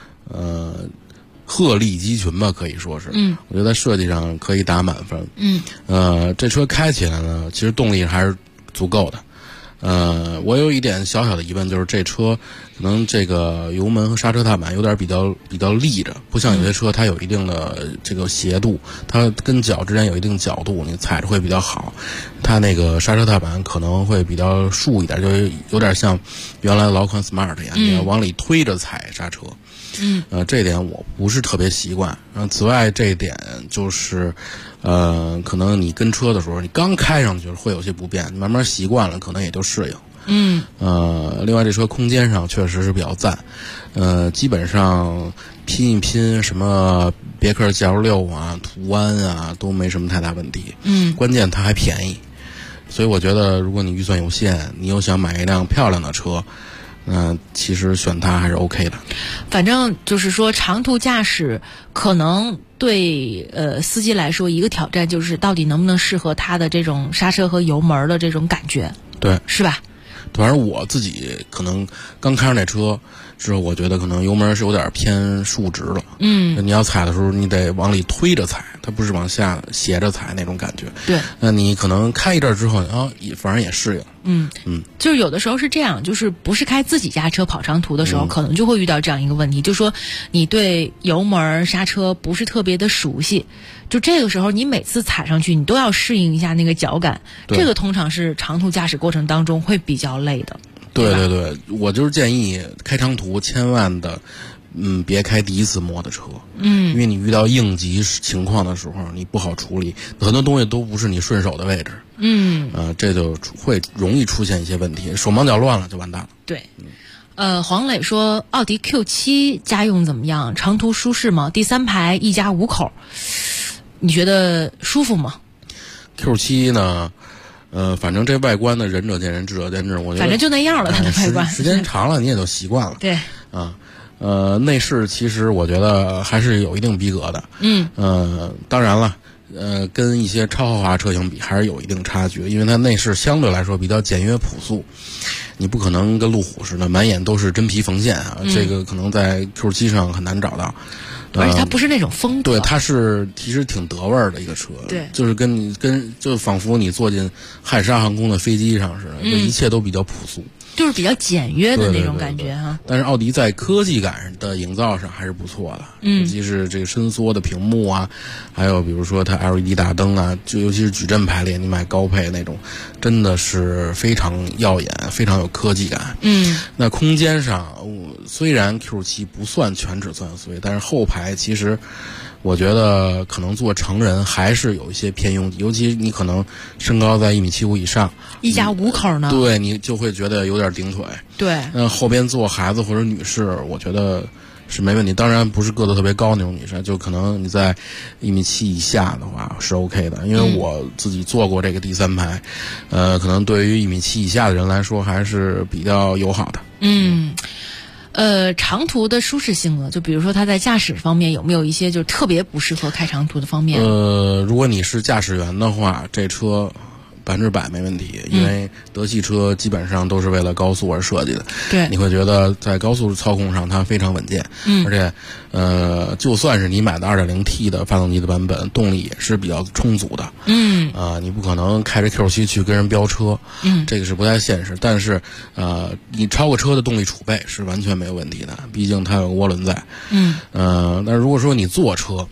鹤立鸡群吧，可以说是。我觉得在设计上可以打满分。这车开起来呢，其实动力还是足够的。我有一点小小的疑问，就是这车可能这个油门和刹车踏板有点比较立着，不像有些车它有一定的这个斜度，它跟脚之间有一定角度，你踩着会比较好。它那个刹车踏板可能会比较竖一点，就有点像原来老款 Smart 一样，你要往里推着踩刹车。这一点我不是特别习惯。此外，这一点就是，可能你跟车的时候，你刚开上去会有些不便，你慢慢习惯了，可能也就适应。另外这车空间上确实是比较赞，基本上拼一拼什么别克 GL6 啊、途安啊都没什么太大问题。关键它还便宜，所以我觉得如果你预算有限，你又想买一辆漂亮的车，其实选它还是 OK 的。 反正就是说长途驾驶可能对司机来说一个挑战，就是到底能不能适合他的这种刹车和油门的这种感觉。 对， 是吧？ 反正我自己可能刚开上那车之后，我觉得可能油门是有点偏竖直了。你要踩的时候，你得往里推着踩，它不是往下斜着踩那种感觉。 对， 那你可能开一阵之后，反正也适应。 就是有的时候是这样，就是不是开自己家车跑长途的时候，可能就会遇到这样一个问题，就是说你对油门刹车不是特别的熟悉，就这个时候你每次踩上去，你都要适应一下那个脚感，这个通常是长途驾驶过程当中会比较累的。 对，我就是建议开长途千万的别开第一次摸的车。因为你遇到应急情况的时候，你不好处理，很多东西都不是你顺手的位置。这就会容易出现一些问题，手忙脚乱了就完蛋了。 对。黄磊说，奥迪 Q7 家用怎么样？长途舒适吗？第三排一家5口，你觉得舒服吗？ Q7 呢，反正这外观的仁者见仁，智者见智。我觉得反正就那样了，它的外观时间长了你也就习惯了。 对内饰其实我觉得还是有一定逼格的。当然了，跟一些超豪华车型比还是有一定差距，因为它内饰相对来说比较简约朴素，你不可能跟路虎似的满眼都是真皮缝线啊，这个可能在 Q7 上很难找到。 而且它不是那种风格， 对，它是其实挺德味儿的一个车， 对， 就是就仿佛你坐进汉莎航空的飞机上似的，一切都比较朴素。 就是比较简约的那种感觉哈。 但是奥迪在科技感的营造上还是不错的，尤其是这个伸缩的屏幕啊，还有比如说它 LED 大灯啊，就尤其是矩阵排列，你买高配那种，真的是非常耀眼，非常有科技感。那空间上，虽然 Q7 不算全尺寸SUV，但是后排其实我觉得可能做成人还是有一些偏拥挤，尤其你可能身高在1.75米以上， 一家5口呢， 对，你就会觉得有点顶腿。 对， 那后边坐孩子或者女士，我觉得是没问题。当然不是个子特别高那种女生，就可能你在1.7米以下的话是 OK 的，因为我自己坐过这个第3排，可能对于1.7米以下的人来说还是比较友好的。 长途的舒适性呢？就比如说它在驾驶方面有没有一些就特别不适合开长途的方面？ 如果你是驾驶员的话，这车100%没问题，因为德系车基本上都是为了高速而设计的。 对， 你会觉得在高速操控上它非常稳健，而且就算是你买的 2.0T 的发动机的版本，动力也是比较充足的。你不可能开着 Q7 去跟人飙车，这个是不太现实。但是你超过车的动力储备是完全没有问题的，毕竟它有个涡轮在。但是如果说你坐车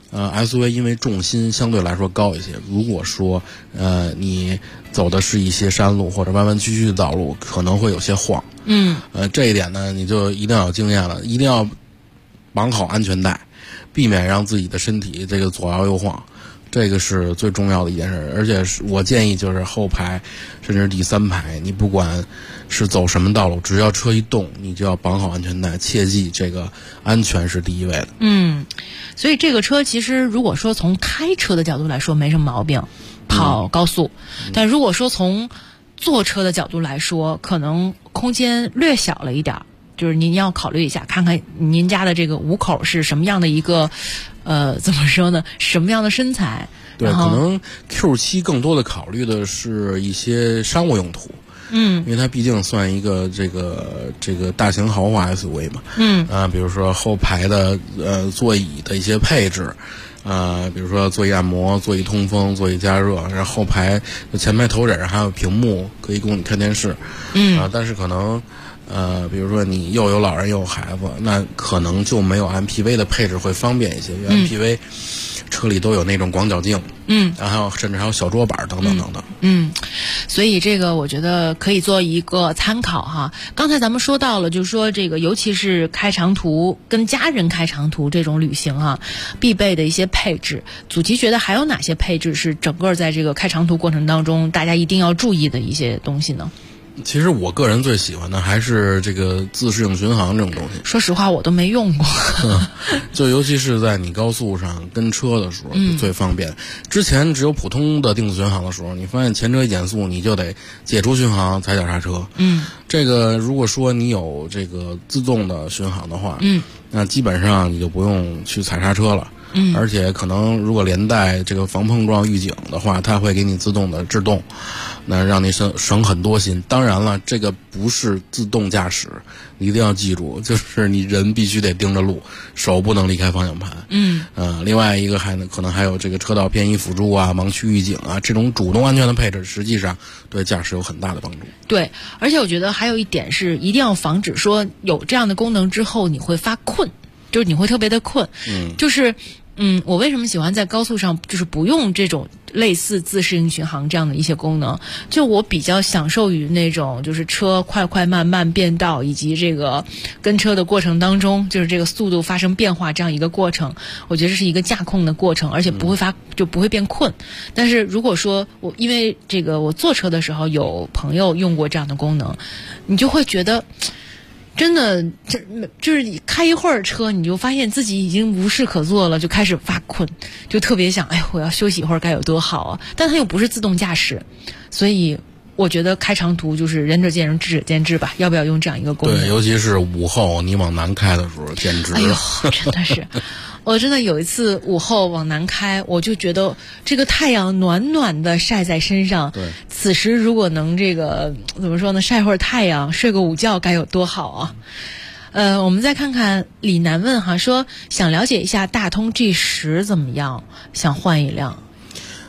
，SUV 因为重心相对来说高一些，如果说你走的是一些山路或者弯弯曲曲的道路，可能会有些晃。这一点呢，你就一定要有经验了，一定要绑好安全带，避免让自己的身体这个左摇右晃。这个是最重要的一件事，而且是我建议就是后排甚至第3排，你不管是走什么道路，只要车一动，你就要绑好安全带，切记这个安全是第一位的。 所以这个车其实如果说从开车的角度来说没什么毛病，跑高速，但如果说从坐车的角度来说，可能空间略小了一点，就是您要考虑一下，看看您家的这个5口是什么样的一个怎么说呢，什么样的身材。 对，可能 Q7 更多的考虑的是一些商务用途。因为它毕竟算一个这个大型豪华 SUV 嘛。比如说后排的座椅的一些配置，比如说座椅按摩、座椅通风、座椅加热，然后后排前排头枕还有屏幕可以供你看电视。但是可能比如说你又有老人又有孩子，那可能就没有 MPV 的配置会方便一些，因为 MPV 车里都有那种广角镜，然后甚至还有小桌板等等等等。 所以这个我觉得可以做一个参考哈。刚才咱们说到了，就是说这个尤其是开长途跟家人开长途这种旅行哈，必备的一些配置。祖奇觉得还有哪些配置是整个在这个开长途过程当中大家一定要注意的一些东西呢？ 其实我个人最喜欢的还是这个自适应巡航这种东西。 说实话我都没用过。 就尤其是在你高速上跟车的时候最方便。之前只有普通的定速巡航的时候，你发现前车一减速你就得解除巡航踩脚刹车。这个如果说你有这个自动的巡航的话，那基本上你就不用去踩刹车了。而且可能如果连带这个防碰撞预警的话，它会给你自动的制动，那让你省很多心。当然了，这个不是自动驾驶，你一定要记住，就是你人必须得盯着路，手不能离开方向盘。另外一个可能还有这个车道偏移辅助啊、盲区预警啊，这种主动安全的配置，实际上对驾驶有很大的帮助。 对，而且我觉得还有一点是一定要防止说有这样的功能之后你会发困，就是你会特别的困。就是我为什么喜欢在高速上就是不用这种类似自适应巡航这样的一些功能，就我比较享受于那种就是车快快慢慢变道，以及这个跟车的过程当中就是这个速度发生变化这样一个过程，我觉得这是一个驾控的过程，而且不会变困。但是如果说因为这个我坐车的时候有朋友用过这样的功能，你就会觉得真的就是你开一会儿车，你就发现自己已经无事可做了，就开始发困，就特别想我要休息一会儿该有多好啊！但它又不是自动驾驶，所以我觉得开长途就是仁者见仁，智者见智吧。要不要用这样一个功能？ 对，尤其是午后你往南开的时候，简直真的是。我真的有一次午后往南开，我就觉得这个太阳暖暖的晒在身上， 对， 此时如果能这个怎么说呢，晒会儿太阳，睡个午觉该有多好啊！我们再看看李楠问说想了解一下大通 G10怎么样，想换一辆。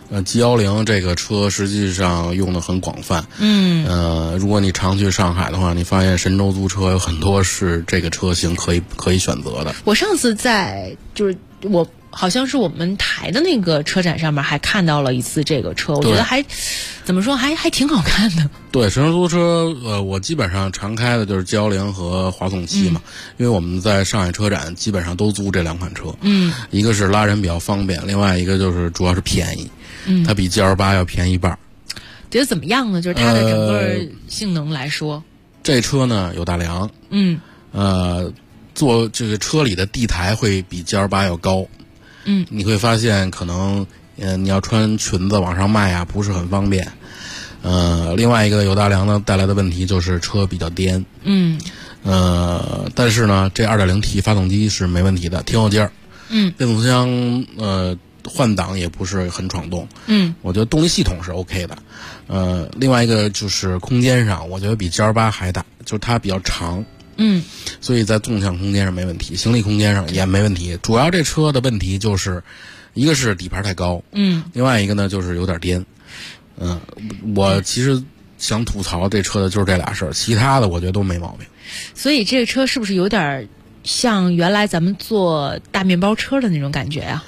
G10这个车实际上用的很广泛。如果你常去上海的话，你发现神州租车有很多是这个车型可以选择的。 我上次好像是我们台的那个车展上面还看到了一次这个车，我觉得怎么说还挺好看的。 对，神州租车我基本上常开的就是 G10和华颂7嘛，因为我们在上海车展基本上都租这两款车。一个是拉人比较方便，另外一个就是主要是便宜。它比 G28 要便宜一半。 觉得怎么样呢？就是它的整个性能来说， 这车呢有大梁，做这个车里的地台会比 G28 要高。你会发现可能你要穿裙子往上迈啊，不是很方便。另外一个有大梁呢带来的问题就是车比较颠。但是呢，这 2.0T 发动机是没问题的，挺有劲儿。变速箱换挡也不是很闯动。我觉得动力系统是 OK 的。另外一个就是空间上，我觉得比 G28 还大，就是它比较长。所以在纵向空间上没问题，行李空间上也没问题。主要这车的问题就是一个是底盘太高，另外一个呢就是有点颠。我其实想吐槽这车的就是这俩事儿，其他的我觉得都没毛病。 所以这个车是不是有点像原来咱们坐大面包车的那种感觉啊？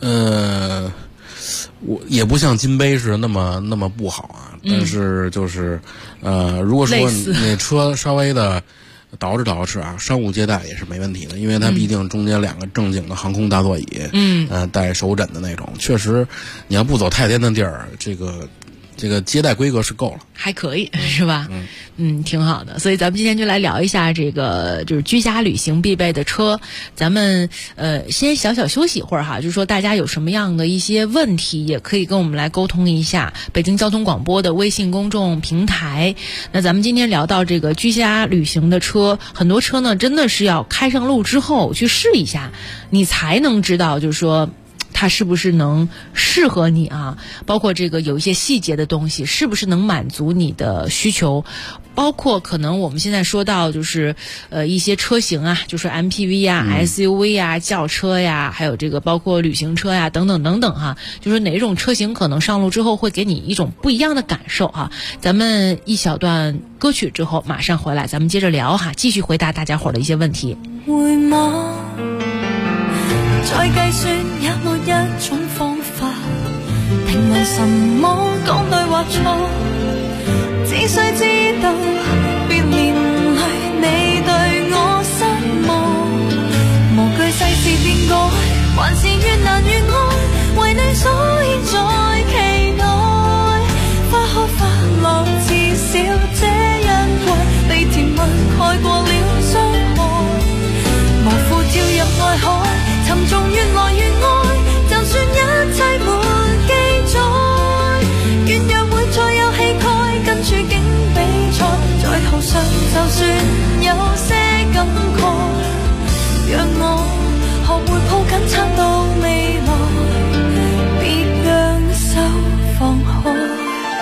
我也不像金杯似的那么不好啊，但是就是如果说你车稍微的捯饬啊，商务接待也是没问题的，因为它毕竟中间两个正经的航空大座椅，带手枕的那种，确实你要不走太颠的地儿，这个接待规格是够了， 还可以是吧？挺好的。所以咱们今天就来聊一下这个就是居家旅行必备的车。咱们先小休息一会儿哈，就是说大家有什么样的一些问题，也可以跟我们来沟通一下。北京交通广播的微信公众平台。那咱们今天聊到这个居家旅行的车，很多车呢真的是要开上路之后去试一下，你才能知道就是说它是不是能适合你啊？包括这个有一些细节的东西，是不是能满足你的需求？包括可能我们现在说到就是一些车型啊，就是 MPV 啊、SUV 啊、轿车呀，还有这个包括旅行车呀等等等等哈，就是哪种车型可能上路之后会给你一种不一样的感受哈。咱们一小段歌曲之后马上回来，咱们接着聊哈，继续回答大家伙的一些问题。 回望再計算也沒一種方法評論什麼講對或錯，只需知道別年裏你對我失望，無懼世事變改，還是越難越愛，為你所以在期待，花開花落至少這一季，被甜蜜蓋過了傷害，無負跳入愛海，沉重越來越愛，就算一切沒記載，願若會再有氣概，跟處境比賽，在途上就算有些感慨，讓我學會抱緊撐到未來，別讓手放開。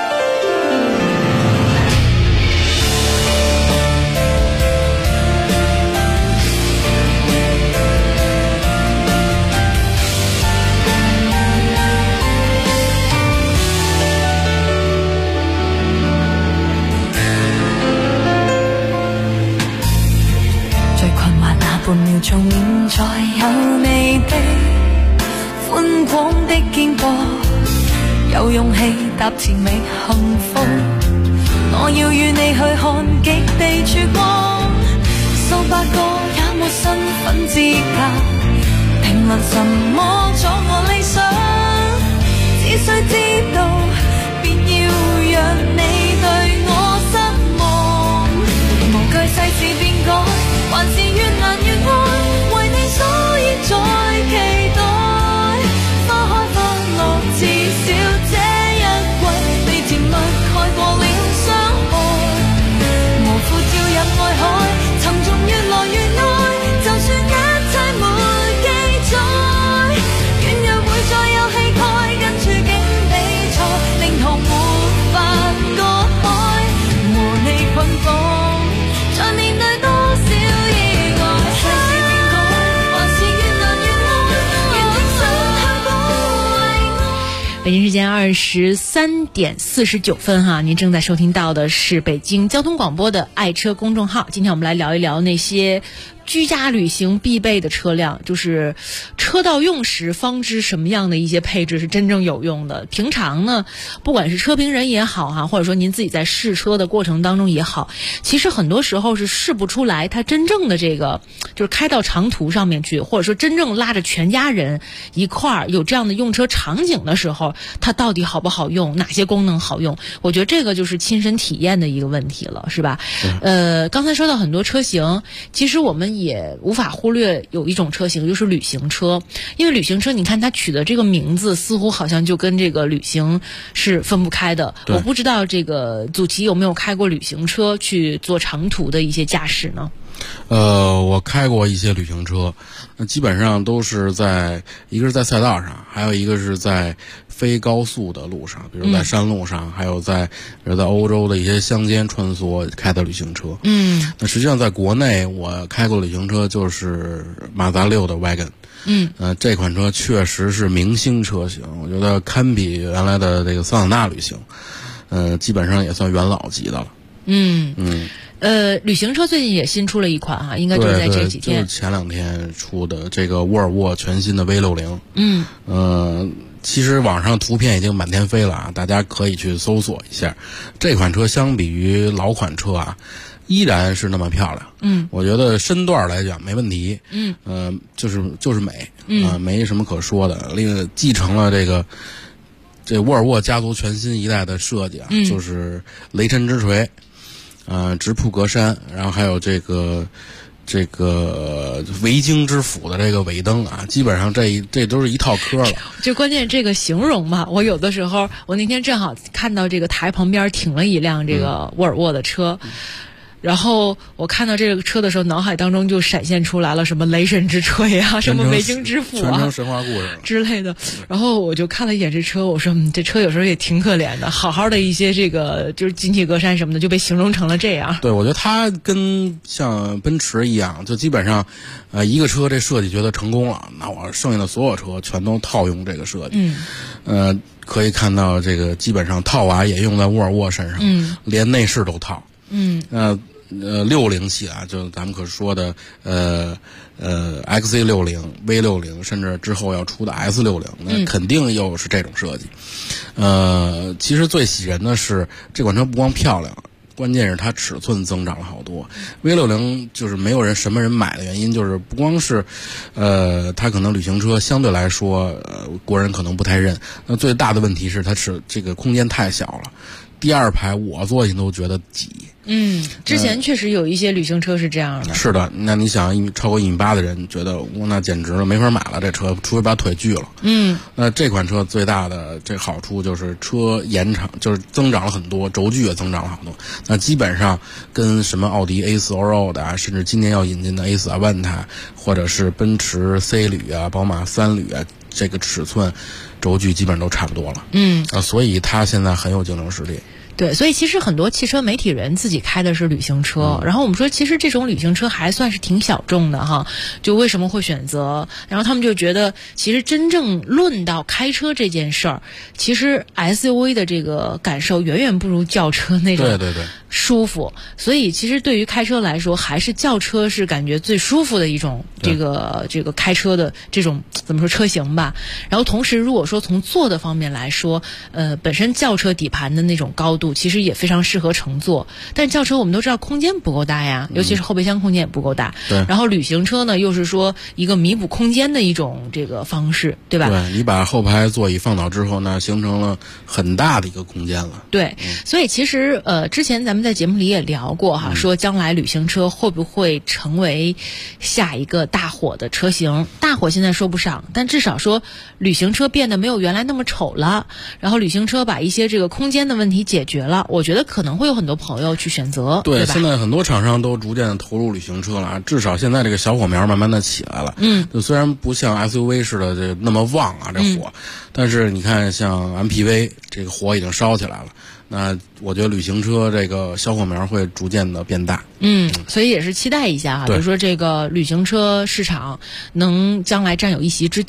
半秒鐘現在有你的寬廣的肩膊，有勇氣踏前覓幸福，我要與你去看極地曙光，數百個也沒身份資格評論什麼阻我理想，只需知道別要讓你對我失望，無懼世事變改，還是越難越愛，為你所以在期待，花開花落至少這一季，被甜蜜蓋過了傷害，無負跳入愛海，沉重越來越愛，就算一切沒記載，願若會再有氣概，跟處境比賽， 间23:49哈，您正在收听到的是北京交通广播的爱车公众号。今天我们来聊一聊那些居家旅行必备的车辆，就是车到用时方知什么样的一些配置是真正有用的。平常呢，不管是车评人也好哈，或者说您自己在试车的过程当中也好，其实很多时候是试不出来它真正的这个就是开到长途上面去，或者说真正拉着全家人一块儿有这样的用车场景的时候，它到底好不好用，哪些功能好用，我觉得这个就是亲身体验的一个问题了，是吧？刚才说到很多车型，其实我们也无法忽略有一种车型就是旅行车。因为旅行车你看它取的这个名字似乎好像就跟这个旅行是分不开的。我不知道这个祖奇有没有开过旅行车去做长途的一些驾驶呢？ 我开过一些旅行车，基本上都是一个是在赛道上，还有一个是在非高速的路上，比如在山路上，还有比如在欧洲的一些乡间穿梭开的旅行车。那实际上在国内我开过旅行车就是马自达6的 Wagon。这款车确实是明星车型，我觉得堪比原来的这个桑塔纳旅行，基本上也算元老级的了。 旅行车最近也新出了一款哈，应该就是在这几天， 就是前2天出的这个沃尔沃全新的 V60。其实网上图片已经满天飞了啊，大家可以去搜索一下。这款车相比于老款车啊，依然是那么漂亮。我觉得身段来讲没问题。就是美没什么可说的。另外继承了这沃尔沃家族全新一代的设计啊，就是雷神之锤。直瀑格栅，然后还有这个维京之斧的这个尾灯啊，基本上这都是一套壳了。 就关键这个形容吧，我有的时候我那天正好看到这个台旁边停了一辆这个沃尔沃的车。然后我看到这个车的时候，脑海当中就闪现出来了什么雷神之锤啊，什么维京之斧啊， 全成神话故事之类的。然后我就看了一眼这车，我说这车有时候也挺可怜的，好好的一些这个就是进气格栅什么的就被形容成了这样。 对，我觉得它跟像奔驰一样，就基本上一个车这设计觉得成功了，那我剩下的所有车全都套用这个设计。可以看到这个基本上套娃也用在沃尔沃身上，连内饰都套。60系啊，就咱们可说的XC60、V60，甚至之后要出的 S60，那肯定又是这种设计。其实最喜人的是这款车不光漂亮，关键是它尺寸增长了好多。V60就是没有什么人买的原因，就是不光是它可能旅行车相对来说国人可能不太认，那最大的问题是它这个空间太小了，第2排我坐进都觉得挤。 之前确实有一些旅行车是这样的。 是的，那你想超过1.8米的人觉得那简直了，没法买了这车，除非把腿锯了。那这款车最大的这好处就是车延长，就是增长了很多，轴距也增长了好多。那基本上跟什么奥迪 A4 Allroad 啊，甚至今年要引进的 A4 Avanta， 或者是奔驰 C 旅啊、宝马3旅啊，这个尺寸轴距基本上都差不多了。所以它现在很有竞争实力。 对，所以其实很多汽车媒体人自己开的是旅行车，然后我们说其实这种旅行车还算是挺小众的哈，就为什么会选择？然后他们就觉得其实真正论到开车这件事儿，其实 SUV 的这个感受远远不如轿车那种舒服。所以其实对于开车来说，还是轿车是感觉最舒服的一种这个开车的这种怎么说车型吧。然后同时如果说从坐的方面来说，本身轿车底盘的那种高度其实也非常适合乘坐，但是轿车我们都知道空间不够大呀，尤其是后备箱空间也不够大。然后旅行车呢，又是说一个弥补空间的一种这个方式，对吧？ 对，你把后排座椅放倒之后呢，形成了很大的一个空间了。 对，所以其实之前咱们在节目里也聊过哈，说将来旅行车会不会成为下一个大火的车型？大火现在说不上，但至少说旅行车变得没有原来那么丑了，然后旅行车把一些这个空间的问题解决了，我觉得可能会有很多朋友去选择。对吧？ 现在很多厂商都逐渐的投入旅行车了，至少现在这个小火苗慢慢的起来了。就虽然不像 SUV 似的这那么旺啊这火，但是你看像 MPV 这个火已经烧起来了。那我觉得旅行车这个小火苗会逐渐的变大。 所以也是期待一下哈，比如说这个旅行车市场能将来占有一席之地吧。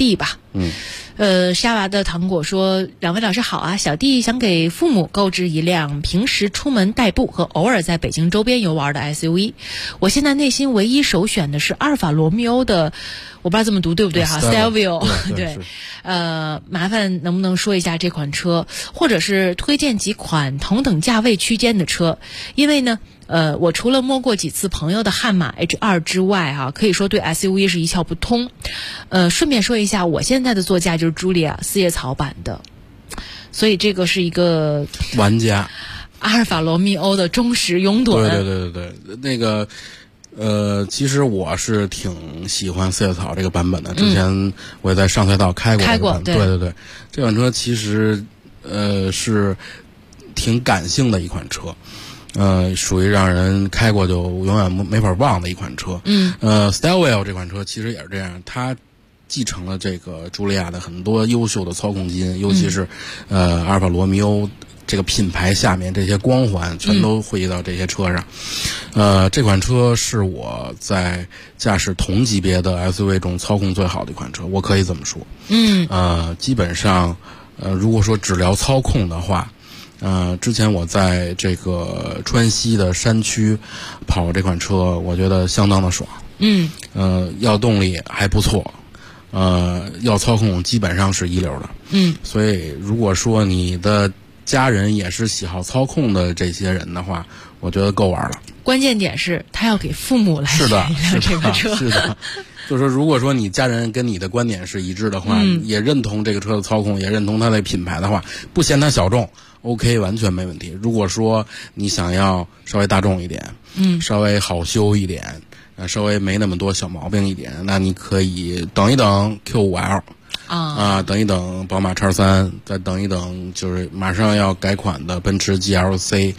沙娃的糖果说，两位老师好啊，小弟想给父母购置一辆平时出门代步和偶尔在北京周边游玩的 SUV。我现在内心唯一首选的是阿尔法罗密欧的，我不知道这么读对不对哈 ，Stelvio。对，麻烦能不能说一下这款车，或者是推荐几款同等价位区间的车？因为呢，我除了摸过几次朋友的悍马 H2 之外哈，可以说对 SUV 是一窍不通。顺便说一下，我现在的座驾就是茱莉亚四叶草版的，所以这个是一个玩家， 阿尔法罗密欧的忠实拥趸。 对，那个其实我是挺喜欢四叶草这个版本的，之前我也在上赛道开过。对，这款车其实是挺感性的一款车。属于让人开过就永远没法忘的一款车。Stelvio 这款车其实也是这样，它继承了这个茱莉亚的很多优秀的操控基因，尤其是阿尔法罗密欧这个品牌下面这些光环全都汇集到这些车上。这款车是我在驾驶同级别的 SUV 中操控最好的一款车，我可以这么说。基本上如果说只聊操控的话，之前我在这个川西的山区跑这款车，我觉得相当的爽。要动力还不错，要操控基本上是一流的。所以如果说你的家人也是喜好操控的这些人的话，我觉得够玩了。 关键点是他要给父母来选一辆这个车。 是的。就是说，如果说你家人跟你的观点是一致的话，也认同这个车的操控，也认同它的品牌的话，不嫌它小众 ，OK， 完全没问题。如果说你想要稍微大众一点，稍微好修一点，稍微没那么多小毛病一点，那你可以等一等 Q5L。等一等宝马 X3， 再等一等就是马上要改款的奔驰 GLC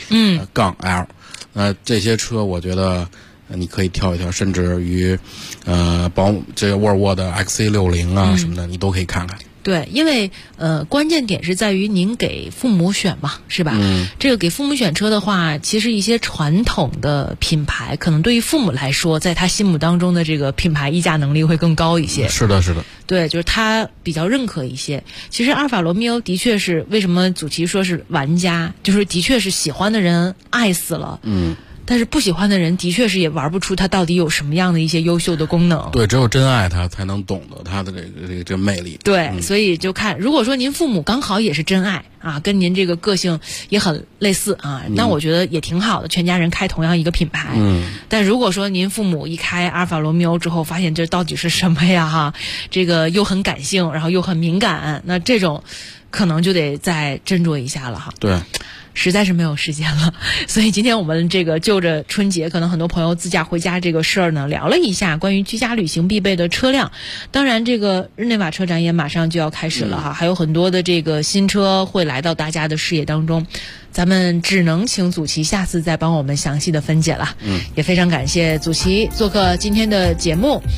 -L。这些车我觉得你可以挑一挑，甚至于这个沃尔沃的 XC60啊什么的，你都可以看看。 对，因为关键点是在于您给父母选嘛，是吧？这个给父母选车的话，其实一些传统的品牌，可能对于父母来说，在他心目当中的这个品牌溢价能力会更高一些。 是的。 对，就是他比较认可一些。其实阿尔法罗密欧的确是为什么祖奇说是玩家，就是的确是喜欢的人爱死了。但是不喜欢的人的确是也玩不出它到底有什么样的一些优秀的功能。 对，只有真爱它才能懂得它的这个魅力。 对，所以就看，如果说您父母刚好也是真爱啊，跟您这个个性也很类似啊，那我觉得也挺好的，全家人开同样一个品牌。但如果说您父母一开阿尔法罗密欧之后，发现这到底是什么呀哈，这个又很感性，然后又很敏感，那这种可能就得再斟酌一下了哈。 对。 实在是没有时间了，所以今天我们这个就着春节，可能很多朋友自驾回家这个事儿呢，聊了一下关于居家旅行必备的车辆。当然，这个日内瓦车展也马上就要开始了哈，还有很多的这个新车会来到大家的视野当中。咱们只能请祖奇下次再帮我们详细的分解了。也非常感谢祖奇做客今天的节目。